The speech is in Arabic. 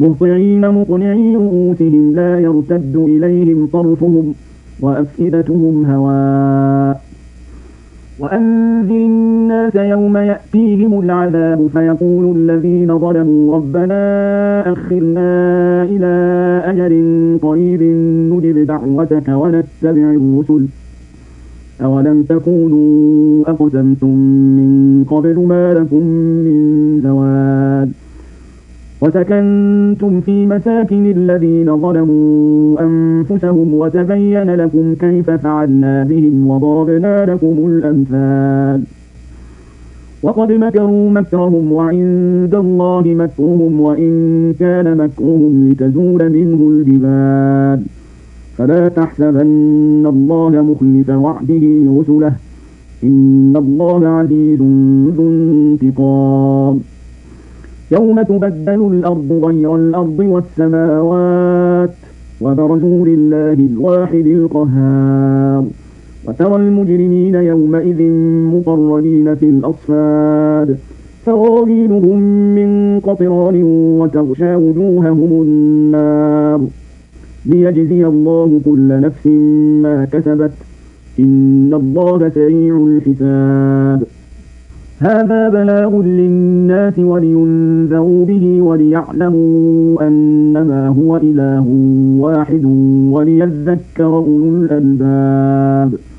مهطعين مقنعي رؤوسهم لا يرتد إليهم طرفهم وأفئدتهم هواء. وأنذر الناس يوم يأتيهم العذاب فيقول الذين ظلموا ربنا أخرنا إلى أجل قريب نجب دعوتك ونتبع الرسل أولم تكونوا أقسمتم من قبل ما لكم من زوال وسكنتم في مساكن الذين ظلموا أنفسهم وتبين لكم كيف فعلنا بهم وضربنا لكم الأمثال وقد مكروا مكرهم وعند الله مكرهم وإن كان مكرهم لتزول منه الجبال فلا تحسبن الله مخلف وعده رسله إن الله عزيز ذو انتقام. يوم تبدل الأرض غير الأرض والسماوات وبرزوا لله الواحد القهار وترى المجرمين يومئذ مقرنين في الأصفاد سرابيلهم من قطران وتغشى وجوههم النار ليجزي الله كل نفس ما كسبت إن الله سريع الحساب. هذا بلاغ للناس ولينذروا به وليعلموا أنما هو إله واحد وليذكر أولو الألباب.